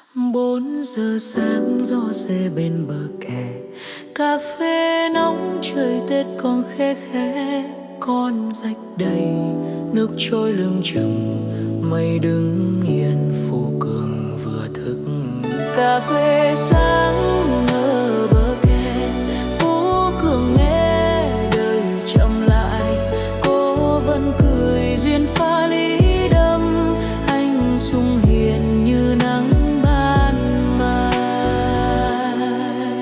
4 giờ sáng gió rê bên bờ kè, cà phê nóng trời Tết còn khe khẽ. Con rạch đầy nước trôi lưng chừng, mây đứng yên phố cường vừa thức. Cà phê sáng ở bờ kè, phố cường nghe đời chậm lại. Cô vẫn cười duyên pha lý đậm, anh sung hiền như nắng ban mai.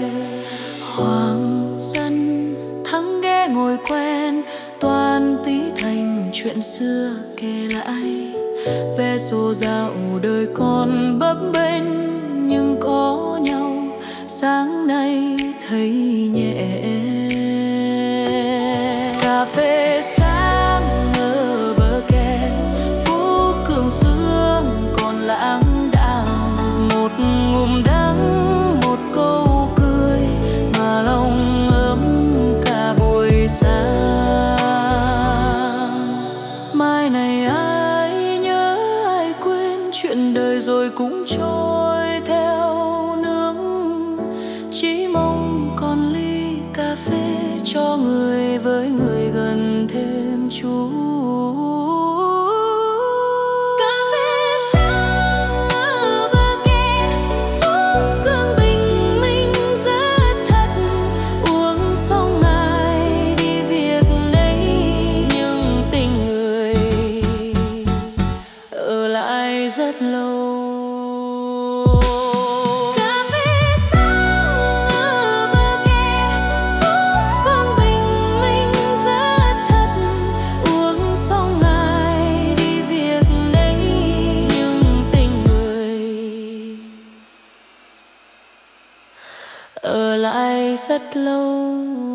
Hoàng dân thắng ghé ngồi quen, toàn tí thành chuyện xưa kể lại. Vé số dạo đời còn bấp bênh, nhưng có nhau sáng nay thấy nhẹ. Cà phê sáng ở bờ kè, phố cường sương còn lãng đãng. Một ngụm đắng, một câu cười mà lòng ấm cả buổi sáng. Mai này ai nhớ ai quên, chuyện đời rồi cũng trôi theo nước. Chỉ mong còn ly cà phê cho người với người gần thêm chút. Cà phê sáng ở bờ kè, phố cường bình minh rất thật. Uống xong ai đi việc đấy, nhưng tình người ở lại rất lâu. Cà phê sáng ở bờ kè, phố cường bình minh rất thật. Uống xong ai đi việc đấy, nhưng tình người ở lại rất lâu.